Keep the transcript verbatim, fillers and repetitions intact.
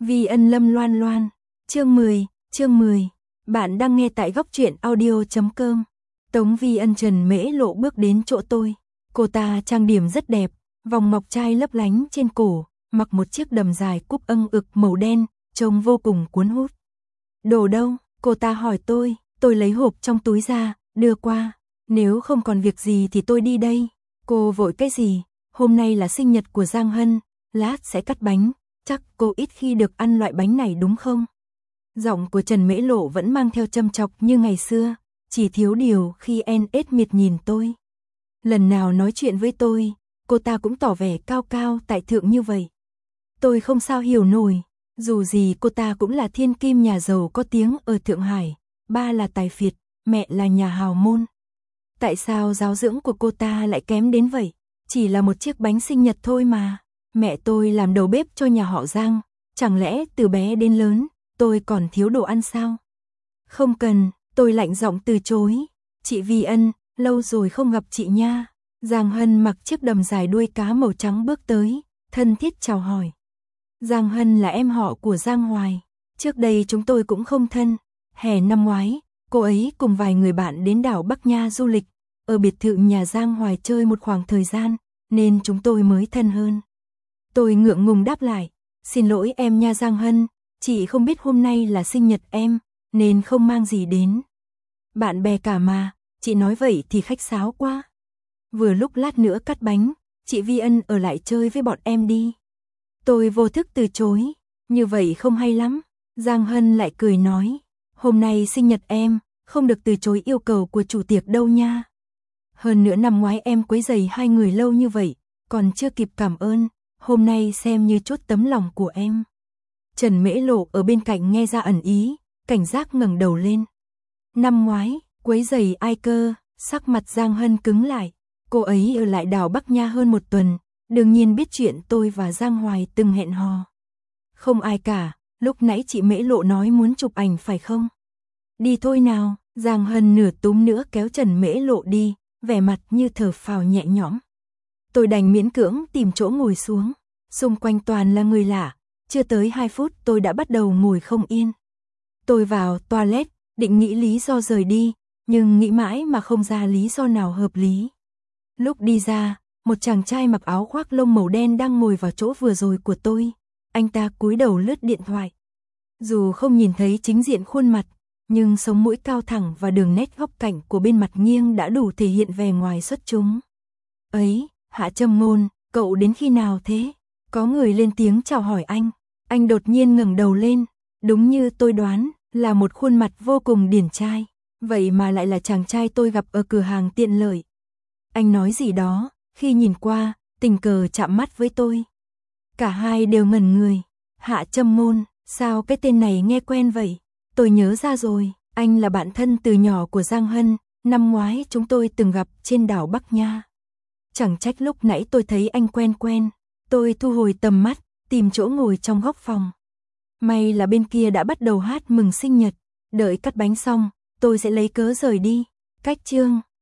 Vi Ân Lâm Loan Loan, chương mười, chương mười. Bạn đang nghe tại góc truyện audio chấm com. Tống Vi Ân Trần Mễ Lộ bước đến chỗ tôi. Cô ta trang điểm rất đẹp, vòng ngọc trai lấp lánh trên cổ, mặc một chiếc đầm dài cúp âng ực màu đen, trông vô cùng cuốn hút. Đồ đâu? Cô ta hỏi tôi, tôi lấy hộp trong túi ra, đưa qua. Nếu không còn việc gì thì tôi đi đây. Cô vội cái gì? Hôm nay là sinh nhật của Giang Hân, lát sẽ cắt bánh. Chắc cô ít khi được ăn loại bánh này đúng không? Giọng của Trần Mễ Lộ vẫn mang theo châm chọc như ngày xưa, chỉ thiếu điều khi en ết miệt nhìn tôi. Lần nào nói chuyện với tôi, cô ta cũng tỏ vẻ cao cao tại thượng như vậy. Tôi không sao hiểu nổi, dù gì cô ta cũng là thiên kim nhà giàu có tiếng ở Thượng Hải, ba là tài phiệt, mẹ là nhà hào môn. Tại sao giáo dưỡng của cô ta lại kém đến vậy? Chỉ là một chiếc bánh sinh nhật thôi mà. Mẹ tôi làm đầu bếp cho nhà họ Giang, chẳng lẽ từ bé đến lớn, tôi còn thiếu đồ ăn sao? Không cần, tôi lạnh giọng từ chối. Chị Vi Ân, lâu rồi không gặp chị nha. Giang Hân mặc chiếc đầm dài đuôi cá màu trắng bước tới, thân thiết chào hỏi. Giang Hân là em họ của Giang Hoài, trước đây chúng tôi cũng không thân. Hè năm ngoái, cô ấy cùng vài người bạn đến đảo Bắc Nha du lịch, ở biệt thự nhà Giang Hoài chơi một khoảng thời gian, nên chúng tôi mới thân hơn. Tôi ngượng ngùng đáp lại, xin lỗi em nha Giang Hân, chị không biết hôm nay là sinh nhật em, nên không mang gì đến. Bạn bè cả mà, chị nói vậy thì khách sáo quá. Vừa lúc lát nữa cắt bánh, chị Vi Ân ở lại chơi với bọn em đi. Tôi vô thức từ chối, như vậy không hay lắm. Giang Hân lại cười nói, hôm nay sinh nhật em, không được từ chối yêu cầu của chủ tiệc đâu nha. Hơn nữa năm ngoái em quấy rầy hai người lâu như vậy, còn chưa kịp cảm ơn. Hôm nay xem như chốt tấm lòng của em. Trần Mễ Lộ ở bên cạnh nghe ra ẩn ý, cảnh giác ngẩng đầu lên. Năm ngoái, quấy rầy ai cơ? Sắc mặt Giang Hân cứng lại. Cô ấy ở lại đảo Bắc Nha hơn một tuần, đương nhiên biết chuyện tôi và Giang Hoài từng hẹn hò. Không ai cả, lúc nãy chị Mễ Lộ nói muốn chụp ảnh phải không? Đi thôi nào, Giang Hân nửa túm nữa kéo Trần Mễ Lộ đi, vẻ mặt như thở phào nhẹ nhõm. Tôi đành miễn cưỡng tìm chỗ ngồi xuống, xung quanh toàn là người lạ, chưa tới hai phút tôi đã bắt đầu ngồi không yên. Tôi vào toilet, định nghĩ lý do rời đi, nhưng nghĩ mãi mà không ra lý do nào hợp lý. Lúc đi ra, một chàng trai mặc áo khoác lông màu đen đang ngồi vào chỗ vừa rồi của tôi, anh ta cúi đầu lướt điện thoại. Dù không nhìn thấy chính diện khuôn mặt, nhưng sống mũi cao thẳng và đường nét góc cạnh của bên mặt nghiêng đã đủ thể hiện vẻ ngoài xuất chúng. Ấy, Hạ Trâm Ngôn, cậu đến khi nào thế? Có người lên tiếng chào hỏi anh. Anh đột nhiên ngẩng đầu lên, đúng như tôi đoán, là một khuôn mặt vô cùng điển trai. Vậy mà lại là chàng trai tôi gặp ở cửa hàng tiện lợi. Anh nói gì đó, khi nhìn qua, tình cờ chạm mắt với tôi. Cả hai đều ngẩn người. Hạ Trâm Ngôn, sao cái tên này nghe quen vậy? Tôi nhớ ra rồi, anh là bạn thân từ nhỏ của Giang Hân, năm ngoái chúng tôi từng gặp trên đảo Bắc Nha. Chẳng trách lúc nãy tôi thấy anh quen quen, tôi thu hồi tầm mắt, tìm chỗ ngồi trong góc phòng. May là bên kia đã bắt đầu hát mừng sinh nhật, đợi cắt bánh xong, tôi sẽ lấy cớ rời đi. Cách chương